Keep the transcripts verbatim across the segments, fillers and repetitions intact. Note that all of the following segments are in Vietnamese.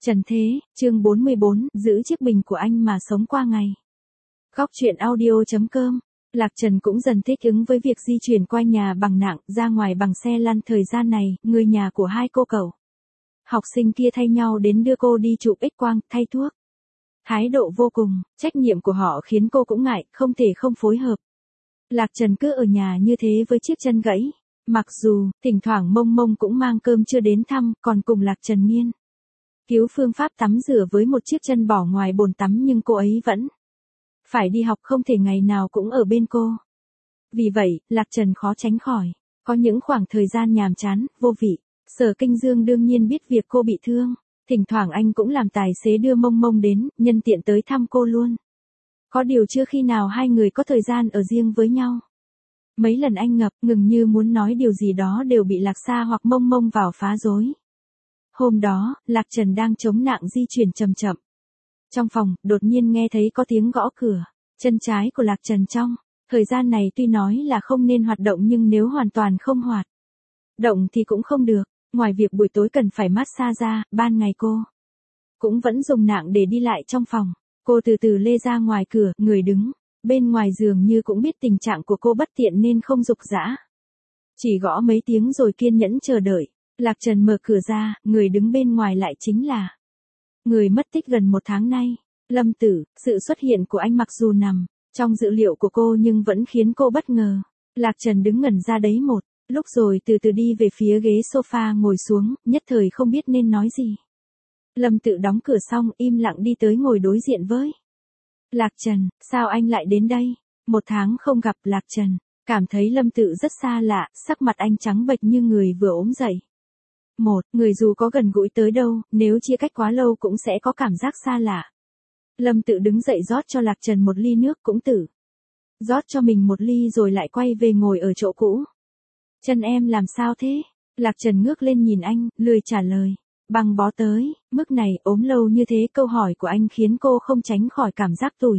Trần Thế, chương bốn mươi bốn, giữ chiếc bình của anh mà sống qua ngày. Góc truyện audio chấm com. Lạc Trần cũng dần thích ứng với việc di chuyển qua nhà bằng nặng, ra ngoài bằng xe lăn. Thời gian này, người nhà của hai cô cậu học sinh kia thay nhau đến đưa cô đi chụp X quang, thay thuốc. Thái độ vô cùng, trách nhiệm của họ khiến cô cũng ngại, không thể không phối hợp. Lạc Trần cứ ở nhà như thế với chiếc chân gãy. Mặc dù, thỉnh thoảng Mông Mông cũng mang cơm chưa đến thăm, còn cùng Lạc Trần nghiên cứu phương pháp tắm rửa với một chiếc chân bỏ ngoài bồn tắm, nhưng cô ấy vẫn phải đi học, không thể ngày nào cũng ở bên cô. Vì vậy, Lạc Trần khó tránh khỏi có những khoảng thời gian nhàm chán, vô vị. Sở Kinh Dương đương nhiên biết việc cô bị thương. Thỉnh thoảng anh cũng làm tài xế đưa Mông Mông đến, nhân tiện tới thăm cô luôn. Có điều chưa khi nào hai người có thời gian ở riêng với nhau. Mấy lần anh ngập ngừng như muốn nói điều gì đó đều bị Lạc Sa hoặc Mông Mông vào phá rối. Hôm đó, Lạc Trần đang chống nặng di chuyển chậm chậm. Trong phòng, đột nhiên nghe thấy có tiếng gõ cửa. Chân trái của Lạc Trần trong thời gian này tuy nói là không nên hoạt động, nhưng nếu hoàn toàn không hoạt động thì cũng không được. Ngoài việc buổi tối cần phải massage ra, ban ngày cô cũng vẫn dùng nạng để đi lại trong phòng. Cô từ từ lê ra ngoài cửa, người đứng bên ngoài giường như cũng biết tình trạng của cô bất tiện nên không giục giã. Chỉ gõ mấy tiếng rồi kiên nhẫn chờ đợi. Lạc Trần mở cửa ra, người đứng bên ngoài lại chính là người mất tích gần một tháng nay, Lâm Tử. Sự xuất hiện của anh mặc dù nằm trong dự liệu của cô nhưng vẫn khiến cô bất ngờ. Lạc Trần đứng ngẩn ra đấy một lúc rồi từ từ đi về phía ghế sofa ngồi xuống, nhất thời không biết nên nói gì. Lâm Tự đóng cửa xong, im lặng đi tới ngồi đối diện với Lạc Trần. Sao anh lại đến đây? Một tháng không gặp. Lạc Trần cảm thấy Lâm Tự rất xa lạ, sắc mặt anh trắng bệch như người vừa ốm dậy. Một, người dù có gần gũi tới đâu, nếu chia cách quá lâu cũng sẽ có cảm giác xa lạ. Lâm Tự đứng dậy rót cho Lạc Trần một ly nước, cũng tự rót cho mình một ly rồi lại quay về ngồi ở chỗ cũ. Chân em làm sao thế? Lạc Trần ngước lên nhìn anh, lười trả lời. Băng bó tới mức này, ốm lâu như thế. Câu hỏi của anh khiến cô không tránh khỏi cảm giác tủi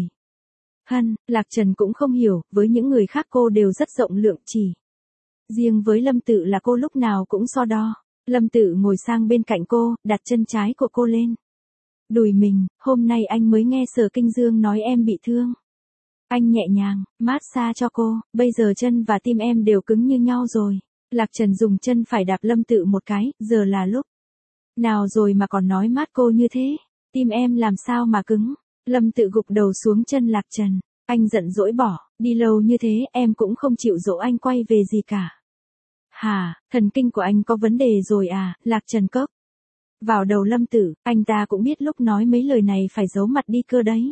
hân. Lạc Trần cũng không hiểu, với những người khác cô đều rất rộng lượng, chỉ riêng với Lâm Tự là cô lúc nào cũng so đo. Lâm Tự ngồi sang bên cạnh cô, đặt chân trái của cô lên đùi mình. Hôm nay anh mới nghe Sở Kinh Dương nói em bị thương. Anh nhẹ nhàng massage cho cô, bây giờ chân và tim em đều cứng như nhau rồi. Lạc Trần dùng chân phải đạp Lâm Tự một cái, giờ là lúc nào rồi mà còn nói mát cô như thế? Tim em làm sao mà cứng? Lâm Tự gục đầu xuống chân Lạc Trần. Anh giận dỗi bỏ, đi lâu như thế em cũng không chịu dỗ anh quay về gì cả. Hả, thần kinh của anh có vấn đề rồi à? Lạc Trần cốc vào đầu Lâm Tử. Anh ta cũng biết lúc nói mấy lời này phải giấu mặt đi cơ đấy.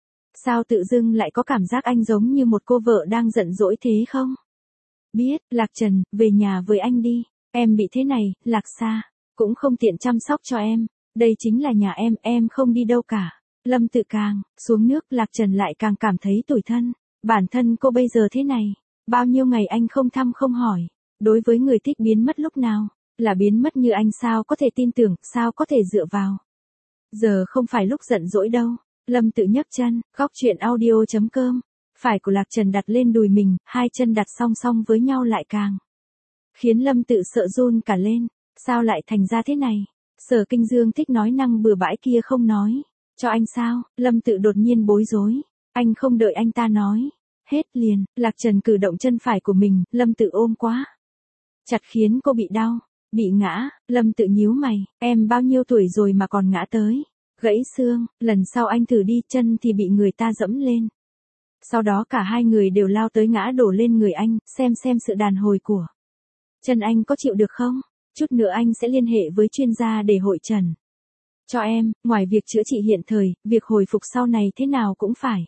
Sao tự dưng lại có cảm giác anh giống như một cô vợ đang giận dỗi thế không? Biết. Lạc Trần, về nhà với anh đi. Em bị thế này, Lạc Sa cũng không tiện chăm sóc cho em. Đây chính là nhà em, em không đi đâu cả. Lâm Tự càng xuống nước, Lạc Trần lại càng cảm thấy tủi thân. Bản thân cô bây giờ thế này, bao nhiêu ngày anh không thăm không hỏi. Đối với người thích biến mất lúc nào là biến mất như anh, sao có thể tin tưởng, sao có thể dựa vào. Giờ không phải lúc giận dỗi đâu. Lâm Tự nhấc chân, góc truyện audio chấm com. Phải của Lạc Trần đặt lên đùi mình, hai chân đặt song song với nhau lại càng khiến Lâm Tự sợ run cả lên. Sao lại thành ra thế này? Sở Kinh Dương thích nói năng bừa bãi kia không nói cho anh sao? Lâm Tự đột nhiên bối rối. Anh không đợi anh ta nói hết liền, Lạc Trần cử động chân phải của mình. Lâm Tự ôm quá chặt khiến cô bị đau. Bị ngã. Lâm Tự nhíu mày. Em bao nhiêu tuổi rồi mà còn ngã tới gãy xương? Lần sau anh thử đi. Chân thì bị người ta dẫm lên. Sau đó cả hai người đều lao tới ngã đổ lên người anh, xem xem sự đàn hồi của chân anh có chịu được không? Chút nữa anh sẽ liên hệ với chuyên gia để hội trần cho em. Ngoài việc chữa trị hiện thời, việc hồi phục sau này thế nào cũng phải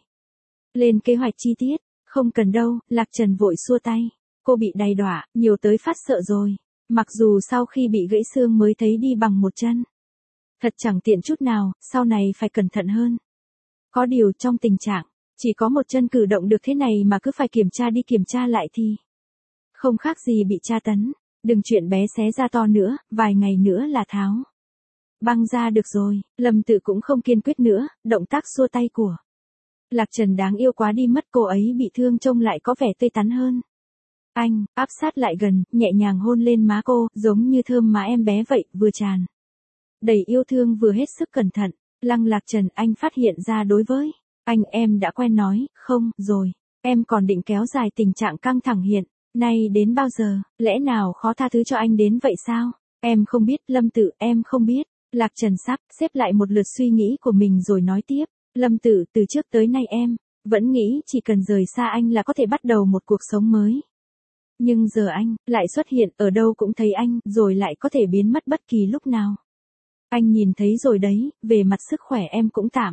lên kế hoạch chi tiết. Không cần đâu. Lạc Trần vội xua tay. Cô bị đày đọa nhiều tới phát sợ rồi. Mặc dù sau khi bị gãy xương mới thấy đi bằng một chân thật chẳng tiện chút nào, sau này phải cẩn thận hơn. Có điều trong tình trạng chỉ có một chân cử động được thế này mà cứ phải kiểm tra đi kiểm tra lại thì không khác gì bị tra tấn. Đừng chuyện bé xé ra to nữa, vài ngày nữa là tháo băng ra được rồi. Lâm Tự cũng không kiên quyết nữa, động tác xua tay của Lạc Trần đáng yêu quá đi mất. Cô ấy bị thương trông lại có vẻ tươi tắn hơn. Anh áp sát lại gần, nhẹ nhàng hôn lên má cô, giống như thơm má em bé vậy, vừa tràn đầy yêu thương vừa hết sức cẩn thận. Lăng Lạc Trần, anh phát hiện ra đối với anh em đã quen nói, không, rồi. Em còn định kéo dài tình trạng căng thẳng hiện nay đến bao giờ, lẽ nào khó tha thứ cho anh đến vậy sao? Em không biết, Lâm Tự, em không biết. Lạc Trần sắp xếp lại một lượt suy nghĩ của mình rồi nói tiếp. Lâm Tự, từ trước tới nay em vẫn nghĩ chỉ cần rời xa anh là có thể bắt đầu một cuộc sống mới. Nhưng giờ anh lại xuất hiện, ở đâu cũng thấy anh, rồi lại có thể biến mất bất kỳ lúc nào. Anh nhìn thấy rồi đấy, về mặt sức khỏe em cũng tạm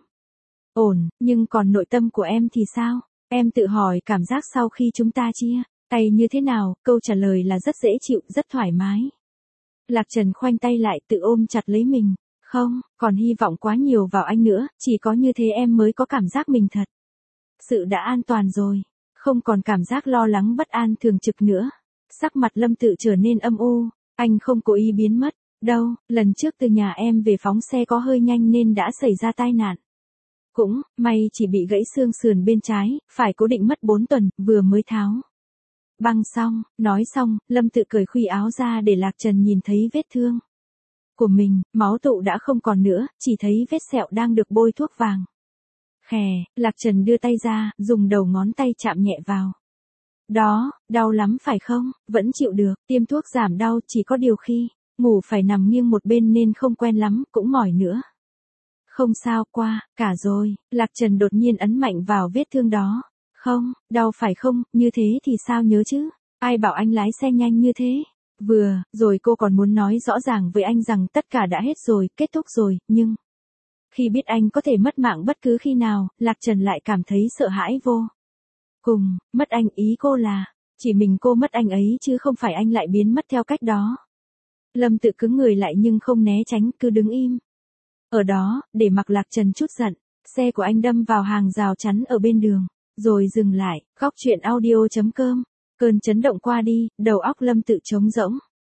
ổn, nhưng còn nội tâm của em thì sao? Em tự hỏi cảm giác sau khi chúng ta chia tay như thế nào, câu trả lời là rất dễ chịu, rất thoải mái. Lạc Trần khoanh tay lại tự ôm chặt lấy mình. Không, còn hy vọng quá nhiều vào anh nữa, chỉ có như thế em mới có cảm giác mình thật sự đã an toàn rồi, không còn cảm giác lo lắng bất an thường trực nữa. Sắc mặt Lâm Tự trở nên âm u, anh không cố ý biến mất, đâu, lần trước từ nhà em về phóng xe có hơi nhanh nên đã xảy ra tai nạn. Cũng, may chỉ bị gãy xương sườn bên trái, phải cố định mất bốn tuần, vừa mới tháo băng xong. Nói xong, Lâm Tự cởi khuy áo ra để Lạc Trần nhìn thấy vết thương của mình, máu tụ đã không còn nữa, chỉ thấy vết sẹo đang được bôi thuốc vàng. Khè, Lạc Trần đưa tay ra, dùng đầu ngón tay chạm nhẹ vào. Đó, đau lắm phải không? Vẫn chịu được, tiêm thuốc giảm đau, chỉ có điều khi ngủ phải nằm nghiêng một bên nên không quen lắm, cũng mỏi nữa. Không sao, qua cả rồi. Lạc Trần đột nhiên ấn mạnh vào vết thương đó. Không, đau phải không, như thế thì sao nhớ chứ? Ai bảo anh lái xe nhanh như thế? Vừa, rồi cô còn muốn nói rõ ràng với anh rằng tất cả đã hết rồi, kết thúc rồi, nhưng khi biết anh có thể mất mạng bất cứ khi nào, Lạc Trần lại cảm thấy sợ hãi vô cùng. Mất anh, ý cô là chỉ mình cô mất anh ấy chứ không phải anh lại biến mất theo cách đó. Lâm Tự cứng người lại nhưng không né tránh, cứ đứng im ở đó, để mặc Lạc Trần chút giận. Xe của anh đâm vào hàng rào chắn ở bên đường, rồi dừng lại. Góc truyện audio chấm com. Cơn chấn động qua đi, đầu óc Lâm Tự trống rỗng.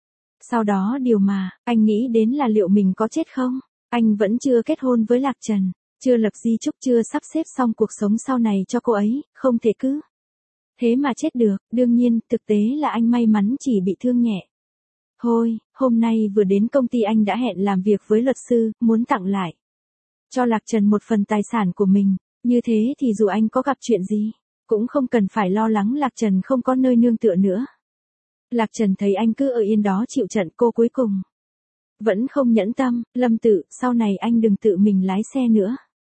Sau đó điều mà anh nghĩ đến là liệu mình có chết không? Anh vẫn chưa kết hôn với Lạc Trần, chưa lập di chúc, chưa sắp xếp xong cuộc sống sau này cho cô ấy, không thể cứ thế mà chết được. Đương nhiên, thực tế là anh may mắn chỉ bị thương nhẹ. Thôi, hôm nay vừa đến công ty anh đã hẹn làm việc với luật sư, muốn tặng lại cho Lạc Trần một phần tài sản của mình. Như thế thì dù anh có gặp chuyện gì, cũng không cần phải lo lắng Lạc Trần không có nơi nương tựa nữa. Lạc Trần thấy anh cứ ở yên đó chịu trận, cô cuối cùng vẫn không nhẫn tâm. Lâm Tự, sau này anh đừng tự mình lái xe nữa.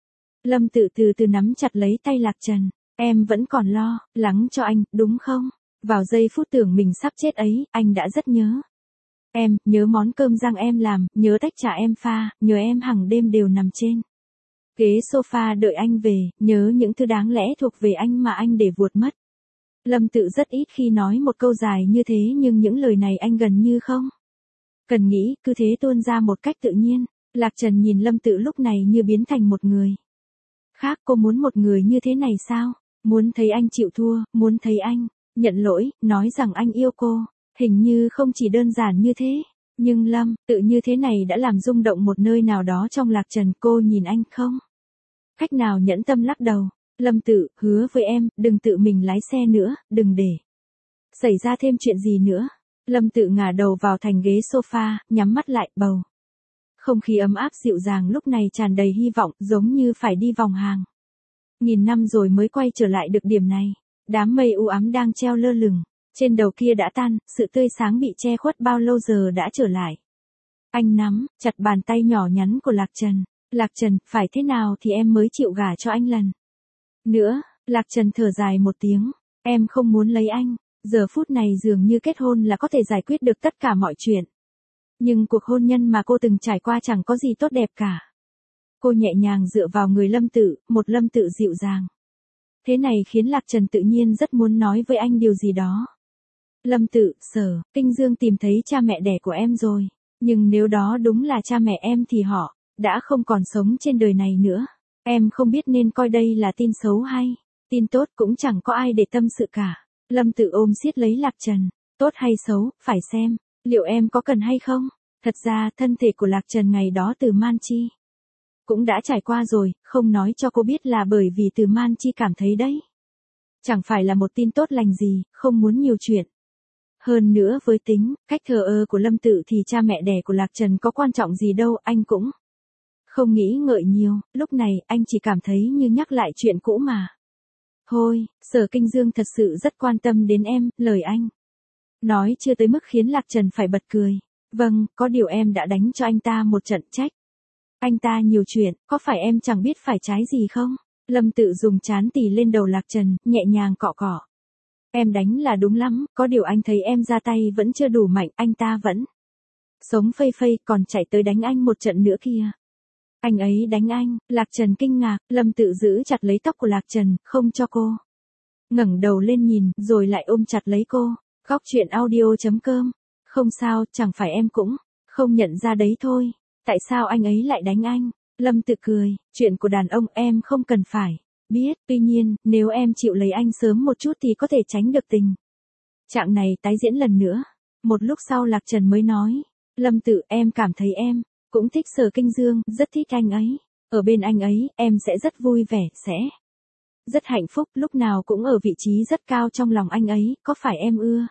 Lâm Tự từ từ nắm chặt lấy tay Lạc Trần. Em vẫn còn lo lắng cho anh, đúng không? Vào giây phút tưởng mình sắp chết ấy, anh đã rất nhớ em, nhớ món cơm rang em làm, nhớ tách trà em pha, nhớ em hàng đêm đều nằm trên ghế sofa đợi anh về, nhớ những thứ đáng lẽ thuộc về anh mà anh để vuột mất. Lâm Tự rất ít khi nói một câu dài như thế, nhưng những lời này anh gần như không cần nghĩ, cứ thế tuôn ra một cách tự nhiên. Lạc Trần nhìn Lâm Tự lúc này như biến thành một người khác. Cô muốn một người như thế này sao? Muốn thấy anh chịu thua, muốn thấy anh nhận lỗi, nói rằng anh yêu cô. Hình như không chỉ đơn giản như thế. Nhưng Lâm Tự như thế này đã làm rung động một nơi nào đó trong Lạc Trần. Cô nhìn anh không cách nào nhẫn tâm lắc đầu. Lâm Tự, hứa với em, đừng tự mình lái xe nữa, đừng để xảy ra thêm chuyện gì nữa. Lâm Tự ngả đầu vào thành ghế sofa, nhắm mắt lại, bầu không khí ấm áp dịu dàng lúc này tràn đầy hy vọng, giống như phải đi vòng hàng nghìn năm rồi mới quay trở lại được điểm này. Đám mây u ám đang treo lơ lửng trên đầu kia đã tan, sự tươi sáng bị che khuất bao lâu giờ đã trở lại. Anh nắm chặt bàn tay nhỏ nhắn của Lạc Trần. Lạc Trần, phải thế nào thì em mới chịu gả cho anh lần nữa? Lạc Trần thở dài một tiếng. Em không muốn lấy anh. Giờ phút này dường như kết hôn là có thể giải quyết được tất cả mọi chuyện. Nhưng cuộc hôn nhân mà cô từng trải qua chẳng có gì tốt đẹp cả. Cô nhẹ nhàng dựa vào người Lâm Tự, một Lâm Tự dịu dàng. Thế này khiến Lạc Trần tự nhiên rất muốn nói với anh điều gì đó. Lâm Tự, Sở Kinh Dương tìm thấy cha mẹ đẻ của em rồi. Nhưng nếu đó đúng là cha mẹ em thì họ đã không còn sống trên đời này nữa. Em không biết nên coi đây là tin xấu hay tin tốt, cũng chẳng có ai để tâm sự cả. Lâm Tự ôm siết lấy Lạc Trần. Tốt hay xấu, phải xem liệu em có cần hay không. Thật ra, thân thể của Lạc Trần ngày đó Từ Man Chi cũng đã trải qua rồi, không nói cho cô biết là bởi vì Từ Man Chi cảm thấy đấy chẳng phải là một tin tốt lành gì, không muốn nhiều chuyện. Hơn nữa với tính, cách thờ ơ của Lâm Tự thì cha mẹ đẻ của Lạc Trần có quan trọng gì đâu, anh cũng không nghĩ ngợi nhiều, lúc này anh chỉ cảm thấy như nhắc lại chuyện cũ mà. Thôi, Sở Kinh Dương thật sự rất quan tâm đến em, lời anh nói chưa tới mức khiến Lạc Trần phải bật cười. Vâng, có điều em đã đánh cho anh ta một trận trách. Anh ta nhiều chuyện, có phải em chẳng biết phải trái gì không? Lâm Tự dùng trán tì lên đầu Lạc Trần, nhẹ nhàng cọ cọ. Em đánh là đúng lắm, có điều anh thấy em ra tay vẫn chưa đủ mạnh, anh ta vẫn sống phây phây còn chạy tới đánh anh một trận nữa kìa. Anh ấy đánh anh, Lạc Trần kinh ngạc, Lâm Tự giữ chặt lấy tóc của Lạc Trần, không cho cô ngẩng đầu lên nhìn, rồi lại ôm chặt lấy cô. Góc truyện audio.com. Không sao, chẳng phải em cũng không nhận ra đấy thôi. Tại sao anh ấy lại đánh anh? Lâm Tự cười, chuyện của đàn ông em không cần phải biết, tuy nhiên, nếu em chịu lấy anh sớm một chút thì có thể tránh được tình trạng này tái diễn lần nữa. Một lúc sau Lạc Trần mới nói, Lâm Tự, em cảm thấy em cũng thích Sở Kinh Dương, rất thích anh ấy. Ở bên anh ấy, em sẽ rất vui vẻ, sẽ rất hạnh phúc, lúc nào cũng ở vị trí rất cao trong lòng anh ấy, có phải em ưa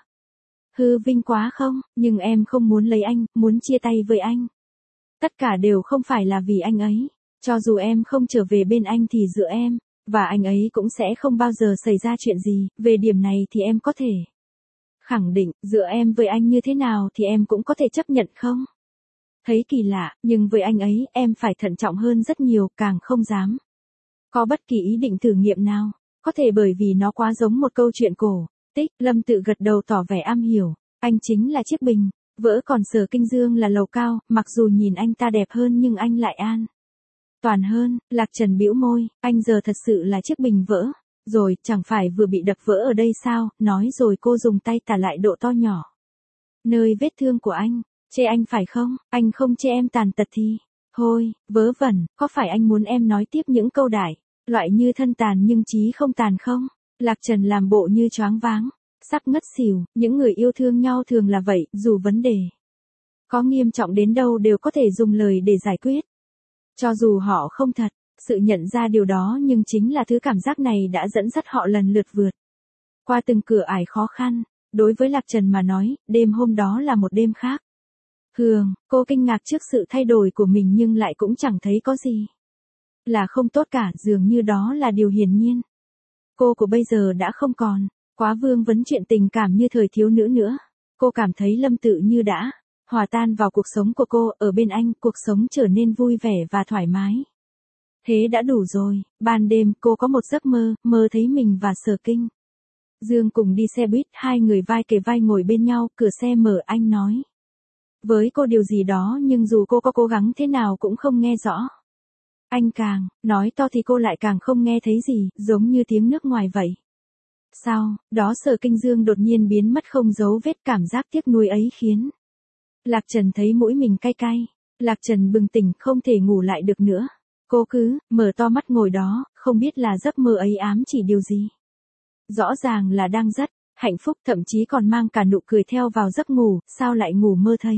hư vinh quá không? Nhưng em không muốn lấy anh, muốn chia tay với anh. Tất cả đều không phải là vì anh ấy. Cho dù em không trở về bên anh thì giữa em và anh ấy cũng sẽ không bao giờ xảy ra chuyện gì, về điểm này thì em có thể khẳng định, giữa em với anh như thế nào thì em cũng có thể chấp nhận không? Thấy kỳ lạ, nhưng với anh ấy, em phải thận trọng hơn rất nhiều, càng không dám có bất kỳ ý định thử nghiệm nào. Có thể bởi vì nó quá giống một câu chuyện cổ tích. Lâm Tự gật đầu tỏ vẻ am hiểu. Anh chính là chiếc bình vỡ, còn Sở Kinh Dương là lầu cao, mặc dù nhìn anh ta đẹp hơn nhưng anh lại an toàn hơn. Lạc Trần bĩu môi, anh giờ thật sự là chiếc bình vỡ rồi, chẳng phải vừa bị đập vỡ ở đây sao? Nói rồi cô dùng tay tả lại độ to nhỏ nơi vết thương của anh. Chê anh phải không? Anh không chê em tàn tật thì thôi, vớ vẩn, có phải anh muốn em nói tiếp những câu đại loại như thân tàn nhưng trí không tàn không? Lạc Trần làm bộ như choáng váng, sắp ngất xỉu. Những người yêu thương nhau thường là vậy, dù vấn đề có nghiêm trọng đến đâu đều có thể dùng lời để giải quyết. Cho dù họ không thật sự nhận ra điều đó, nhưng chính là thứ cảm giác này đã dẫn dắt họ lần lượt vượt qua từng cửa ải khó khăn. Đối với Lạc Trần mà nói, đêm hôm đó là một đêm khác. Hương, cô kinh ngạc trước sự thay đổi của mình nhưng lại cũng chẳng thấy có gì là không tốt cả, dường như đó là điều hiển nhiên. Cô của bây giờ đã không còn quá vương vấn chuyện tình cảm như thời thiếu nữ nữa. Cô cảm thấy Lâm Tự như đã hòa tan vào cuộc sống của cô, ở bên anh, cuộc sống trở nên vui vẻ và thoải mái. Thế đã đủ rồi. Ban đêm, cô có một giấc mơ, mơ thấy mình và Sở Kinh Dương cùng đi xe buýt, hai người vai kề vai ngồi bên nhau, cửa xe mở, anh nói với cô điều gì đó nhưng dù cô có cố gắng thế nào cũng không nghe rõ. Anh càng nói to thì cô lại càng không nghe thấy gì, giống như tiếng nước ngoài vậy. Sau đó Sở Kinh Dương đột nhiên biến mất không dấu vết, cảm giác tiếc nuối ấy khiến Lạc Trần thấy mũi mình cay cay. Lạc Trần bừng tỉnh, không thể ngủ lại được nữa. Cô cứ mở to mắt ngồi đó, không biết là giấc mơ ấy ám chỉ điều gì. Rõ ràng là đang rất hạnh phúc, thậm chí còn mang cả nụ cười theo vào giấc ngủ, sao lại ngủ mơ thấy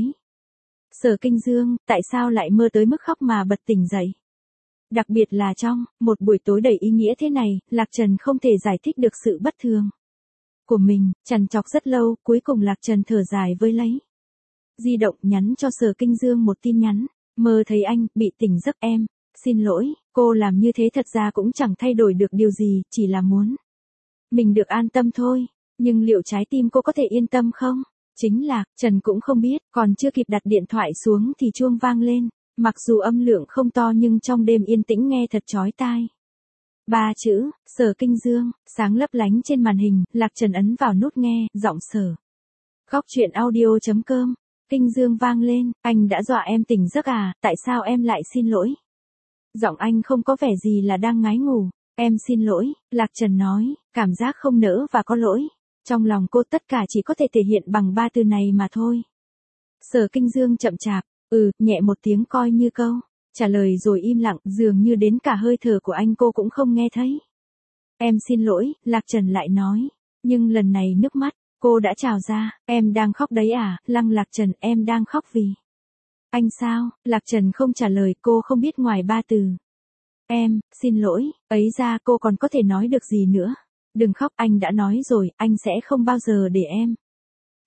Sở Kinh Dương, tại sao lại mơ tới mức khóc mà bật tỉnh dậy? Đặc biệt là trong một buổi tối đầy ý nghĩa thế này, Lạc Trần không thể giải thích được sự bất thường của mình, trằn trọc rất lâu, cuối cùng Lạc Trần thở dài với lấy di động, nhắn cho Sở Kinh Dương một tin nhắn. Mơ thấy anh bị tỉnh giấc, em xin lỗi, cô làm như thế thật ra cũng chẳng thay đổi được điều gì, chỉ là muốn mình được an tâm thôi. Nhưng liệu trái tim cô có thể yên tâm không? Chính Lạc Trần cũng không biết, còn chưa kịp đặt điện thoại xuống thì chuông vang lên. Mặc dù âm lượng không to nhưng trong đêm yên tĩnh nghe thật chói tai. Ba chữ, Sở Kinh Dương, sáng lấp lánh trên màn hình. Lạc Trần ấn vào nút nghe, giọng Sở. Góc truyện audio.com. Kinh Dương vang lên, anh đã dọa em tỉnh giấc à, tại sao em lại xin lỗi? Giọng anh không có vẻ gì là đang ngái ngủ. Em xin lỗi, Lạc Trần nói, cảm giác không nỡ và có lỗi. Trong lòng cô tất cả chỉ có thể thể hiện bằng ba từ này mà thôi. Sở Kinh Dương chậm chạp, ừ, nhẹ một tiếng coi như câu trả lời rồi im lặng, dường như đến cả hơi thở của anh cô cũng không nghe thấy. Em xin lỗi, Lạc Trần lại nói, nhưng lần này nước mắt cô đã trào ra. Em đang khóc đấy à? Lăng Lạc Trần, em đang khóc vì anh sao? Lạc Trần không trả lời, cô không biết ngoài ba từ em xin lỗi ấy ra cô còn có thể nói được gì nữa. Đừng khóc, anh đã nói rồi, anh sẽ không bao giờ để em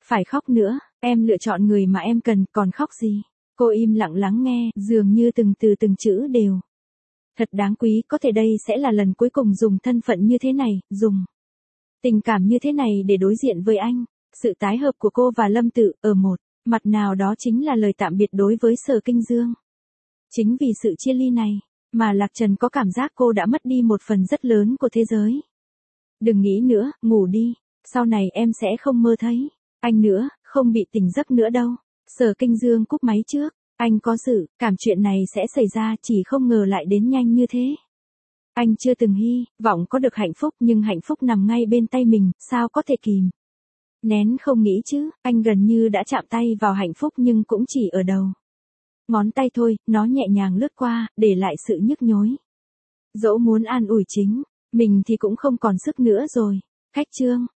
Phải khóc nữa, em lựa chọn người mà em cần, còn khóc gì? Cô im lặng lắng nghe, dường như từng từ từng chữ đều. Thật đáng quý, có thể đây sẽ là lần cuối cùng dùng thân phận như thế này, dùng tình cảm như thế này để đối diện với anh. Sự tái hợp của cô và Lâm Tự, ở một mặt nào đó chính là lời tạm biệt đối với Sở Kinh Dương. Chính vì sự chia ly này, mà Lạc Trần có cảm giác cô đã mất đi một phần rất lớn của thế giới. Đừng nghĩ nữa, ngủ đi, sau này em sẽ không mơ thấy anh nữa, không bị tỉnh giấc nữa đâu. Sở Kinh Dương cúp máy trước, anh có dự cảm chuyện này sẽ xảy ra, chỉ không ngờ lại đến nhanh như thế. Anh chưa từng hy vọng có được hạnh phúc, nhưng hạnh phúc nằm ngay bên tay mình, sao có thể kìm nén không nghĩ chứ. Anh gần như đã chạm tay vào hạnh phúc nhưng cũng chỉ ở đầu ngón tay thôi, nó nhẹ nhàng lướt qua, để lại sự nhức nhối. Dẫu muốn an ủi chính mình thì cũng không còn sức nữa rồi. Khách trương